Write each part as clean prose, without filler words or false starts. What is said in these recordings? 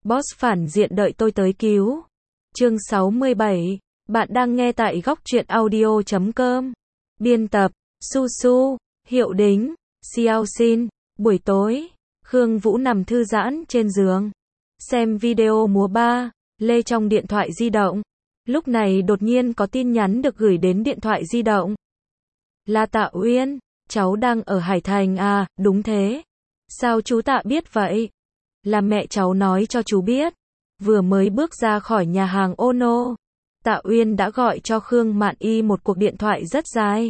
Boss phản diện đợi tôi tới cứu. Chương 67. Bạn đang nghe tại góc truyện audio.com. Biên tập, Su Su, Hiệu Đính, Xiao Xin. Buổi tối, Khương Vũ nằm thư giãn trên giường. Xem video múa ba, lê trong điện thoại di động. Lúc này đột nhiên có tin nhắn được gửi đến điện thoại di động. Là Tạ Uyên, cháu đang ở Hải Thành à, đúng thế. Sao chú Tạ biết vậy? Là mẹ cháu nói cho chú biết. Vừa mới bước ra khỏi nhà hàng Ono, Tạ Uyên đã gọi cho Khương Mạn Y một cuộc điện thoại rất dài.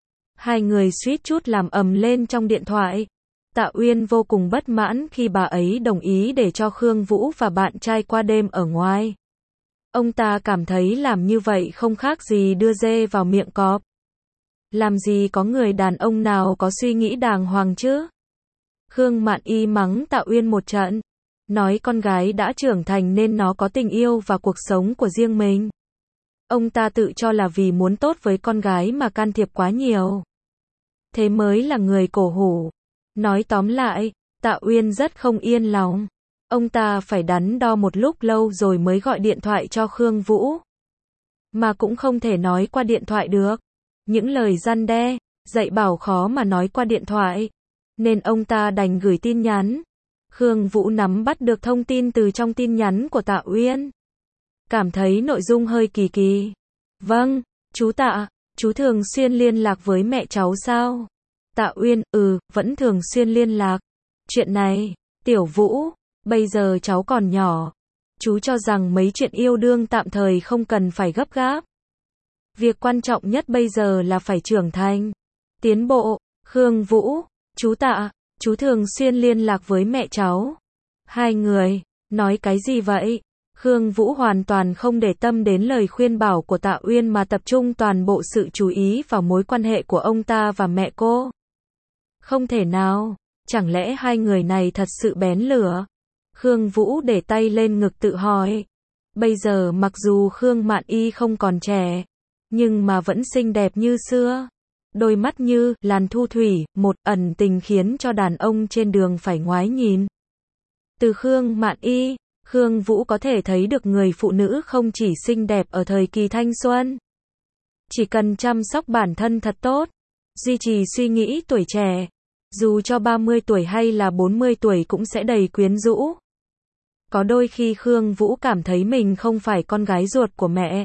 Hai người suýt chút làm ầm lên trong điện thoại. Tạ Uyên vô cùng bất mãn khi bà ấy đồng ý để cho Khương Vũ và bạn trai qua đêm ở ngoài. Ông ta cảm thấy làm như vậy không khác gì đưa dê vào miệng cọp. Làm gì có người đàn ông nào có suy nghĩ đàng hoàng chứ? Khương Mạn Y mắng Tạ Uyên một trận, nói con gái đã trưởng thành nên nó có tình yêu và cuộc sống của riêng mình. Ông ta tự cho là vì muốn tốt với con gái mà can thiệp quá nhiều. Thế mới là người cổ hủ. Nói tóm lại, Tạ Uyên rất không yên lòng. Ông ta phải đắn đo một lúc lâu rồi mới gọi điện thoại cho Khương Vũ. Mà cũng không thể nói qua điện thoại được. Những lời răn đe, dạy bảo khó mà nói qua điện thoại. Nên ông ta đành gửi tin nhắn. Khương Vũ nắm bắt được thông tin từ trong tin nhắn của Tạ Uyên. Cảm thấy nội dung hơi kỳ kỳ. Vâng, chú Tạ, chú thường xuyên liên lạc với mẹ cháu sao? Tạ Uyên, vẫn thường xuyên liên lạc. Chuyện này, Tiểu Vũ, bây giờ cháu còn nhỏ. Chú cho rằng mấy chuyện yêu đương tạm thời không cần phải gấp gáp. Việc quan trọng nhất bây giờ là phải trưởng thành, tiến bộ. Khương Vũ, chú Tạ, chú thường xuyên liên lạc với mẹ cháu. Hai người, nói cái gì vậy? Khương Vũ hoàn toàn không để tâm đến lời khuyên bảo của Tạ Uyên mà tập trung toàn bộ sự chú ý vào mối quan hệ của ông ta và mẹ cô. Không thể nào, chẳng lẽ hai người này thật sự bén lửa? Khương Vũ để tay lên ngực tự hỏi. Bây giờ mặc dù Khương Mạn Y không còn trẻ, nhưng mà vẫn xinh đẹp như xưa. Đôi mắt như làn thu thủy, một ẩn tình khiến cho đàn ông trên đường phải ngoái nhìn. Từ Khương Mạn Y, Khương Vũ có thể thấy được người phụ nữ không chỉ xinh đẹp ở thời kỳ thanh xuân. Chỉ cần chăm sóc bản thân thật tốt, duy trì suy nghĩ tuổi trẻ, dù cho 30 tuổi hay là 40 tuổi cũng sẽ đầy quyến rũ. Có đôi khi Khương Vũ cảm thấy mình không phải con gái ruột của mẹ.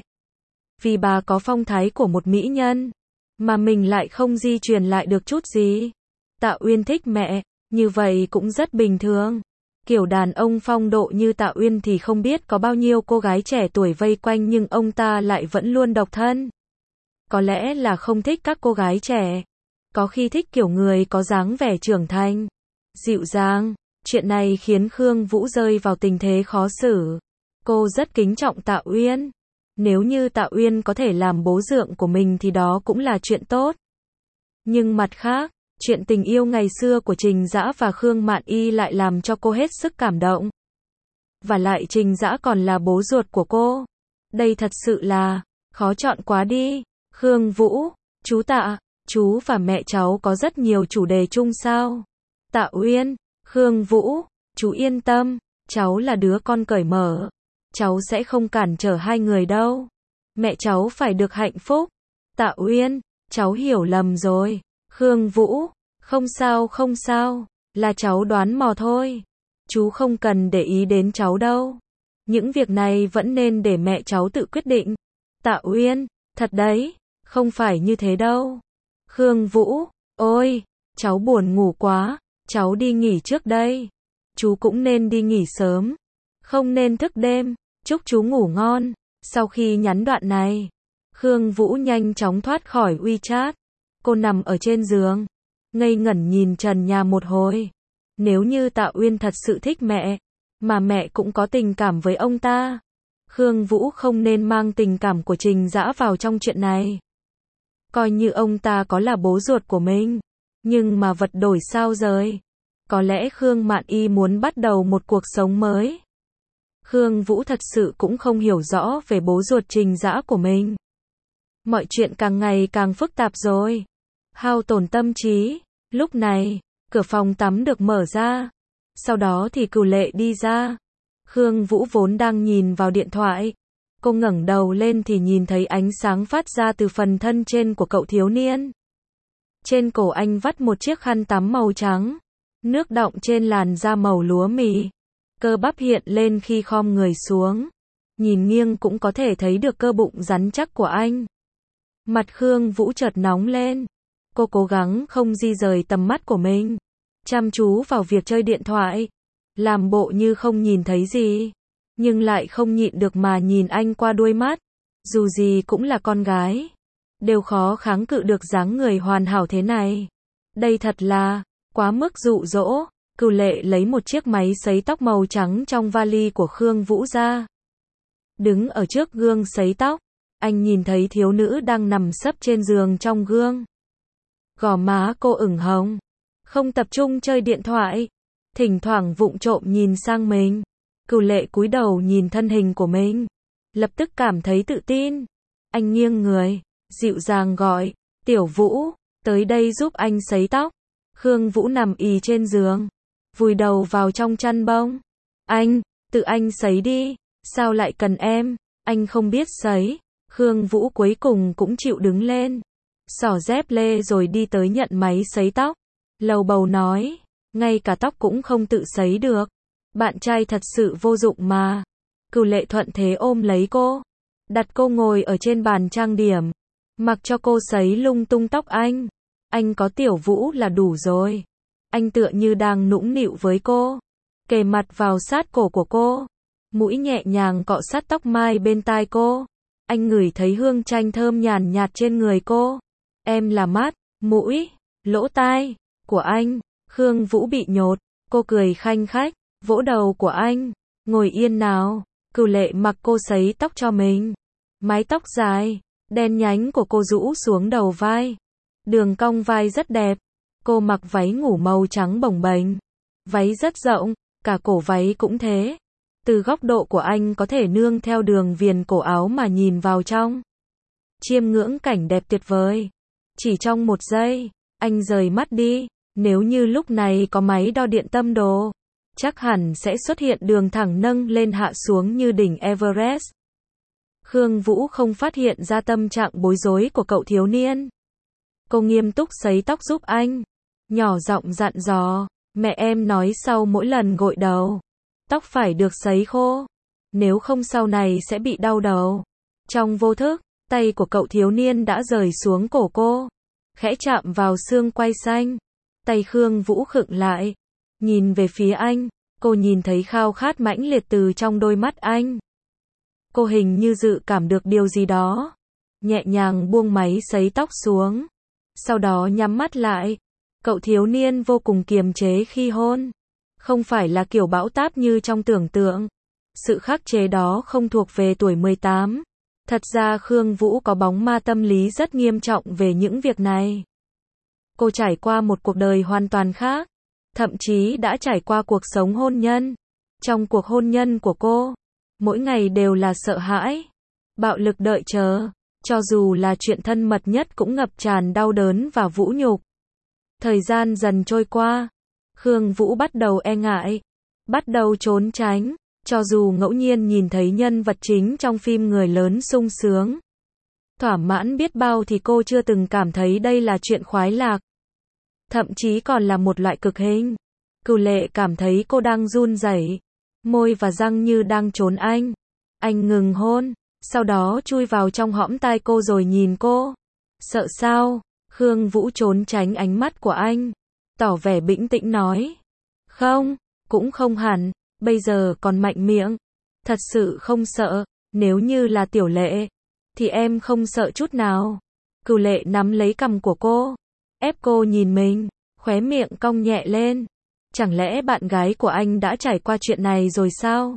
Vì bà có phong thái của một mỹ nhân, mà mình lại không di truyền lại được chút gì. Tạ Uyên thích mẹ, như vậy cũng rất bình thường. Kiểu đàn ông phong độ như Tạ Uyên thì không biết có bao nhiêu cô gái trẻ tuổi vây quanh nhưng ông ta lại vẫn luôn độc thân. Có lẽ là không thích các cô gái trẻ. Có khi thích kiểu người có dáng vẻ trưởng thành, dịu dàng. Chuyện này khiến Khương Vũ rơi vào tình thế khó xử. Cô rất kính trọng Tạ Uyên. Nếu như Tạ Uyên có thể làm bố dượng của mình thì đó cũng là chuyện tốt. Nhưng mặt khác, chuyện tình yêu ngày xưa của Trình Dã và Khương Mạn Y lại làm cho cô hết sức cảm động. Và lại Trình Dã còn là bố ruột của cô. Đây thật sự là khó chọn quá đi. Khương Vũ, chú Tạ, chú và mẹ cháu có rất nhiều chủ đề chung sao? Tạ Uyên, Khương Vũ, chú yên tâm, cháu là đứa con cởi mở. Cháu sẽ không cản trở hai người đâu. Mẹ cháu phải được hạnh phúc. Tạ Uyên, cháu hiểu lầm rồi. Khương Vũ, không sao, là cháu đoán mò thôi. Chú không cần để ý đến cháu đâu. Những việc này vẫn nên để mẹ cháu tự quyết định. Tạ Uyên, thật đấy, không phải như thế đâu. Khương Vũ, ôi, cháu buồn ngủ quá, cháu đi nghỉ trước đây. Chú cũng nên đi nghỉ sớm, không nên thức đêm. Chúc chú ngủ ngon. Sau khi nhắn đoạn này, Khương Vũ nhanh chóng thoát khỏi WeChat. Cô nằm ở trên giường, ngây ngẩn nhìn trần nhà một hồi. Nếu như Tạ Uyên thật sự thích mẹ, mà mẹ cũng có tình cảm với ông ta, Khương Vũ không nên mang tình cảm của Trình Dã vào trong chuyện này. Coi như ông ta có là bố ruột của mình, nhưng mà vật đổi sao rời. Có lẽ Khương Mạn Y muốn bắt đầu một cuộc sống mới. Khương Vũ thật sự cũng không hiểu rõ về bố ruột Trình Dã của mình. Mọi chuyện càng ngày càng phức tạp rồi. Hao tổn tâm trí. Lúc này, cửa phòng tắm được mở ra. Sau đó thì Cửu Lệ đi ra. Khương Vũ vốn đang nhìn vào điện thoại. Cô ngẩng đầu lên thì nhìn thấy ánh sáng phát ra từ phần thân trên của cậu thiếu niên. Trên cổ anh vắt một chiếc khăn tắm màu trắng. Nước đọng trên làn da màu lúa mì. Cơ bắp hiện lên khi khom người xuống. Nhìn nghiêng cũng có thể thấy được cơ bụng rắn chắc của anh. Mặt Khương Vũ chợt nóng lên. Cô cố gắng không di rời tầm mắt của mình. Chăm chú vào việc chơi điện thoại. Làm bộ như không nhìn thấy gì. Nhưng lại không nhịn được mà nhìn anh qua đuôi mắt. Dù gì cũng là con gái. Đều khó kháng cự được dáng người hoàn hảo thế này. Đây thật là quá mức dụ dỗ. Cửu Lệ lấy một chiếc máy sấy tóc màu trắng trong vali của Khương Vũ ra. Đứng ở trước gương sấy tóc, anh nhìn thấy thiếu nữ đang nằm sấp trên giường trong gương. Gò má cô ửng hồng, không tập trung chơi điện thoại, thỉnh thoảng vụng trộm nhìn sang mình. Cửu Lệ cúi đầu nhìn thân hình của mình, lập tức cảm thấy tự tin. Anh nghiêng người, dịu dàng gọi, "Tiểu Vũ, tới đây giúp anh sấy tóc." Khương Vũ nằm ì trên giường, vùi đầu vào trong chăn bông. Tự anh sấy đi, sao lại cần em, anh không biết sấy." Khương Vũ cuối cùng cũng chịu đứng lên, xỏ dép lê rồi đi tới nhận máy sấy tóc. Lầu bầu nói, ngay cả tóc cũng không tự sấy được. Bạn trai thật sự vô dụng mà. Cửu Lệ thuận thế ôm lấy cô, đặt cô ngồi ở trên bàn trang điểm, mặc cho cô sấy lung tung tóc anh. Anh có Tiểu Vũ là đủ rồi. Anh tựa như đang nũng nịu với cô, kề mặt vào sát cổ của cô, mũi nhẹ nhàng cọ sát tóc mai bên tai cô. Anh ngửi thấy hương chanh thơm nhàn nhạt trên người cô. Em là mắt, mũi, lỗ tai của anh. Khương Vũ bị nhột, cô cười khanh khách, vỗ đầu của anh. Ngồi yên nào. Cửu Lệ mặc cô sấy tóc cho mình. Mái tóc dài, đen nhánh của cô rũ xuống đầu vai. Đường cong vai rất đẹp. Cô mặc váy ngủ màu trắng bồng bềnh. Váy rất rộng, cả cổ váy cũng thế. Từ góc độ của anh có thể nương theo đường viền cổ áo mà nhìn vào trong. Chiêm ngưỡng cảnh đẹp tuyệt vời. Chỉ trong một giây, anh rời mắt đi. Nếu như lúc này có máy đo điện tâm đồ, chắc hẳn sẽ xuất hiện đường thẳng nâng lên hạ xuống như đỉnh Everest. Khương Vũ không phát hiện ra tâm trạng bối rối của cậu thiếu niên. Cô nghiêm túc sấy tóc giúp anh, nhỏ giọng dặn dò, mẹ em nói sau mỗi lần gội đầu, tóc phải được sấy khô, nếu không sau này sẽ bị đau đầu. Trong vô thức, tay của cậu thiếu niên đã rời xuống cổ cô, khẽ chạm vào xương quai xanh. Tay Khương Vũ khựng lại, nhìn về phía anh, cô nhìn thấy khao khát mãnh liệt từ trong đôi mắt anh. Cô hình như dự cảm được điều gì đó, nhẹ nhàng buông máy sấy tóc xuống, sau đó nhắm mắt lại. Cậu thiếu niên vô cùng kiềm chế khi hôn, không phải là kiểu bão táp như trong tưởng tượng. Sự khắc chế đó không thuộc về tuổi 18. Thật ra Khương Vũ có bóng ma tâm lý rất nghiêm trọng về những việc này. Cô trải qua một cuộc đời hoàn toàn khác, thậm chí đã trải qua cuộc sống hôn nhân. Trong cuộc hôn nhân của cô, mỗi ngày đều là sợ hãi, bạo lực đợi chờ, cho dù là chuyện thân mật nhất cũng ngập tràn đau đớn và vũ nhục. Thời gian dần trôi qua, Khương Vũ bắt đầu e ngại, bắt đầu trốn tránh, cho dù ngẫu nhiên nhìn thấy nhân vật chính trong phim người lớn sung sướng, thỏa mãn biết bao thì cô chưa từng cảm thấy đây là chuyện khoái lạc. Thậm chí còn là một loại cực hình. Cửu Lệ cảm thấy cô đang run rẩy, môi và răng như đang trốn anh. Anh ngừng hôn, sau đó chui vào trong hõm tai cô rồi nhìn cô. Sợ sao? Khương Vũ trốn tránh ánh mắt của anh, tỏ vẻ bình tĩnh nói. Không, cũng không hẳn, bây giờ còn mạnh miệng. Thật sự không sợ, nếu như là Tiểu Lệ, thì em không sợ chút nào. Cửu Lệ nắm lấy cằm của cô, ép cô nhìn mình, khóe miệng cong nhẹ lên. Chẳng lẽ bạn gái của anh đã trải qua chuyện này rồi sao?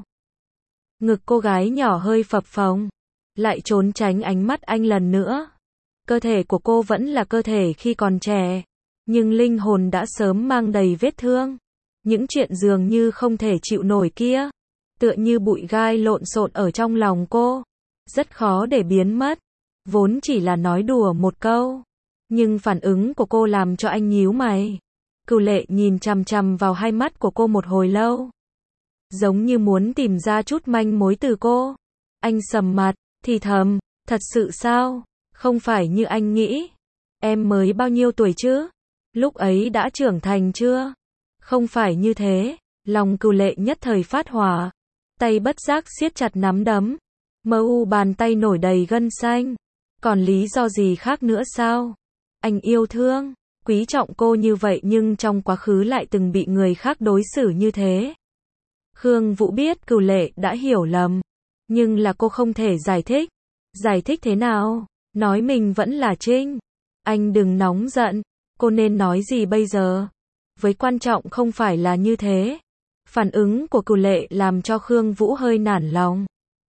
Ngực cô gái nhỏ hơi phập phồng, lại trốn tránh ánh mắt anh lần nữa. Cơ thể của cô vẫn là cơ thể khi còn trẻ, nhưng linh hồn đã sớm mang đầy vết thương. Những chuyện dường như không thể chịu nổi kia, tựa như bụi gai lộn xộn ở trong lòng cô, rất khó để biến mất. Vốn chỉ là nói đùa một câu, nhưng phản ứng của cô làm cho anh nhíu mày. Cửu Lệ nhìn chằm chằm vào hai mắt của cô một hồi lâu. giống như muốn tìm ra chút manh mối từ cô. Anh sầm mặt, thì thầm, thật sự sao? Không phải như anh nghĩ. Em mới bao nhiêu tuổi chứ? Lúc ấy đã trưởng thành chưa? Không phải như thế. Lòng Cửu Lệ nhất thời phát hỏa. Tay bất giác siết chặt nắm đấm. Mờ u bàn tay nổi đầy gân xanh. Còn lý do gì khác nữa sao? Anh yêu thương, quý trọng cô như vậy nhưng trong quá khứ lại từng bị người khác đối xử như thế. Khương Vũ biết Cửu Lệ đã hiểu lầm. Nhưng là cô không thể giải thích. Giải thích thế nào? Nói mình vẫn là Trinh. Anh đừng nóng giận. Cô nên nói gì bây giờ? Với quan trọng không phải là như thế. Phản ứng của Cửu Lệ làm cho Khương Vũ hơi nản lòng.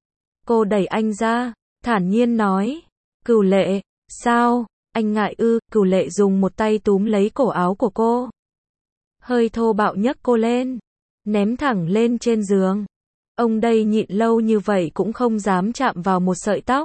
Cô đẩy anh ra, thản nhiên nói. Cửu Lệ, sao? Anh ngại ư? Cửu Lệ dùng một tay túm lấy cổ áo của cô. Hơi thô bạo nhấc cô lên. Ném thẳng lên trên giường. Ông đây nhịn lâu như vậy cũng không dám chạm vào một sợi tóc.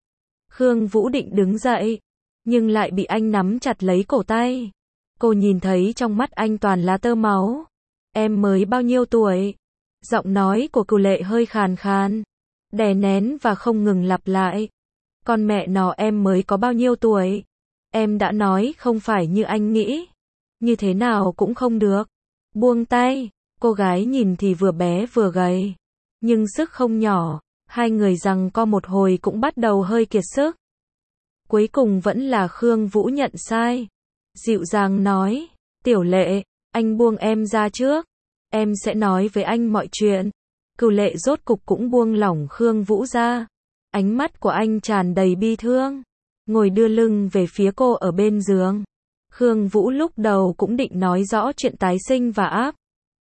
Khương Vũ định đứng dậy. Nhưng lại bị anh nắm chặt lấy cổ tay. Cô nhìn thấy trong mắt anh toàn là tơ máu. Em mới bao nhiêu tuổi? Giọng nói của Cửu Lệ hơi khàn khàn. Đè nén và không ngừng lặp lại. Con mẹ nó em mới có bao nhiêu tuổi? Em đã nói không phải như anh nghĩ. Như thế nào cũng không được. Buông tay. Cô gái nhìn thì vừa bé vừa gầy. Nhưng sức không nhỏ. Hai người giằng co một hồi cũng bắt đầu hơi kiệt sức. Cuối cùng vẫn là Khương Vũ nhận sai. Dịu dàng nói. Tiểu Lệ, anh buông em ra trước. Em sẽ nói với anh mọi chuyện. Cửu Lệ rốt cục cũng buông lỏng Khương Vũ ra. Ánh mắt của anh tràn đầy bi thương. Ngồi đưa lưng về phía cô ở bên giường. Khương Vũ lúc đầu cũng định nói rõ chuyện tái sinh và áp.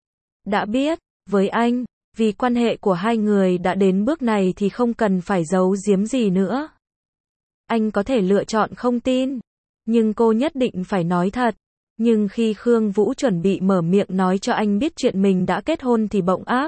Đã biết, với anh, vì quan hệ của hai người đã đến bước này thì không cần phải giấu giếm gì nữa. Anh có thể lựa chọn không tin. Nhưng cô nhất định phải nói thật. Nhưng khi Khương Vũ chuẩn bị mở miệng nói cho anh biết chuyện mình đã kết hôn thì bỗng áp.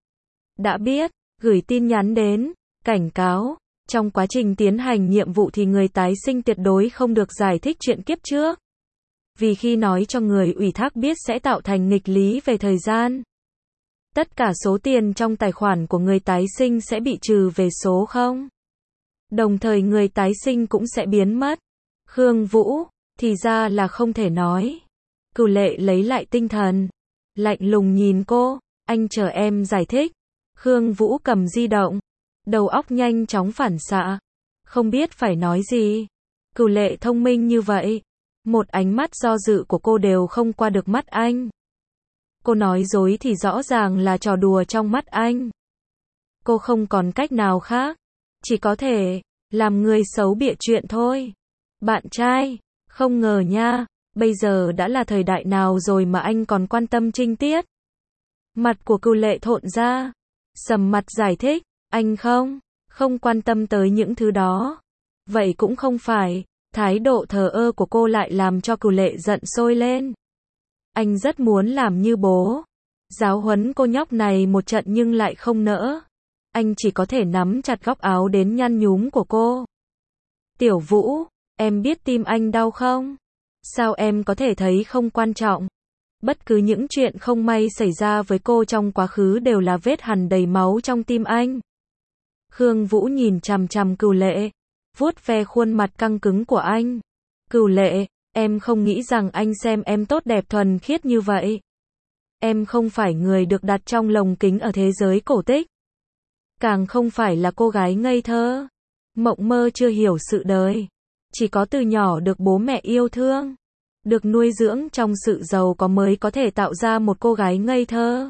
Đã biết, gửi tin nhắn đến, cảnh cáo, trong quá trình tiến hành nhiệm vụ thì người tái sinh tuyệt đối không được giải thích chuyện kiếp trước. Vì khi nói cho người ủy thác biết sẽ tạo thành nghịch lý về thời gian. Tất cả số tiền trong tài khoản của người tái sinh sẽ bị trừ về số 0. Đồng thời người tái sinh cũng sẽ biến mất. Khương Vũ, thì ra là không thể nói. Cửu Lệ lấy lại tinh thần. Lạnh lùng nhìn cô, anh chờ em giải thích. Khương Vũ cầm di động. Đầu óc nhanh chóng phản xạ. Không biết phải nói gì. Cửu Lệ thông minh như vậy. Một ánh mắt do dự của cô đều không qua được mắt anh. Cô nói dối thì rõ ràng là trò đùa trong mắt anh. Cô không còn cách nào khác. Chỉ có thể làm người xấu bịa chuyện thôi. Bạn trai, không ngờ nha, bây giờ đã là thời đại nào rồi mà anh còn quan tâm trinh tiết. Mặt của Cửu Lệ thộn ra. Sầm mặt giải thích, anh không quan tâm tới những thứ đó. Vậy cũng không phải. Thái độ thờ ơ của cô lại làm cho Cửu Lệ giận sôi lên. Anh rất muốn làm như bố. Giáo huấn cô nhóc này một trận nhưng lại không nỡ. Anh chỉ có thể nắm chặt góc áo đến nhăn nhúm của cô. Tiểu Vũ, em biết tim anh đau không? Sao em có thể thấy không quan trọng? Bất cứ những chuyện không may xảy ra với cô trong quá khứ đều là vết hằn đầy máu trong tim anh. Khương Vũ nhìn chằm chằm Cửu Lệ, vuốt ve khuôn mặt căng cứng của anh. Cửu Lệ, em không nghĩ rằng anh xem em tốt đẹp thuần khiết như vậy. Em không phải người được đặt trong lồng kính ở thế giới cổ tích. Càng không phải là cô gái ngây thơ, mộng mơ chưa hiểu sự đời. Chỉ có từ nhỏ được bố mẹ yêu thương, được nuôi dưỡng trong sự giàu có mới có thể tạo ra một cô gái ngây thơ.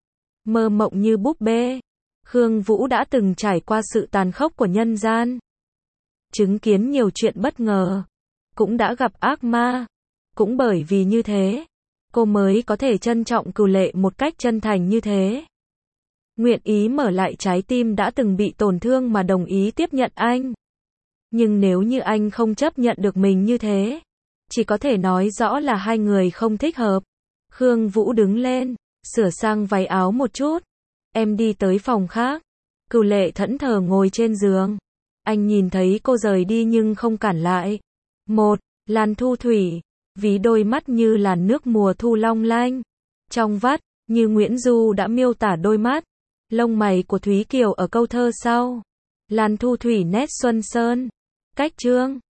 Mơ mộng như búp bê. Khương Vũ đã từng trải qua sự tàn khốc của nhân gian. Chứng kiến nhiều chuyện bất ngờ. Cũng đã gặp ác ma. Cũng bởi vì như thế, cô mới có thể trân trọng Cửu Lệ một cách chân thành như thế. Nguyện ý mở lại trái tim đã từng bị tổn thương mà đồng ý tiếp nhận anh. Nhưng nếu như anh không chấp nhận được mình như thế, chỉ có thể nói rõ là hai người không thích hợp. Khương Vũ đứng lên, sửa sang váy áo một chút. Em đi tới phòng khác. Cửu Lệ thẫn thờ ngồi trên giường. Anh nhìn thấy cô rời đi nhưng không cản lại. Một, làn thu thủy, ví đôi mắt như làn nước mùa thu long lanh. Trong vắt, Như Nguyễn Du đã miêu tả đôi mắt, lông mày của Thúy Kiều ở câu thơ sau. Lan Thu Thủy nét xuân sơn. Cách chương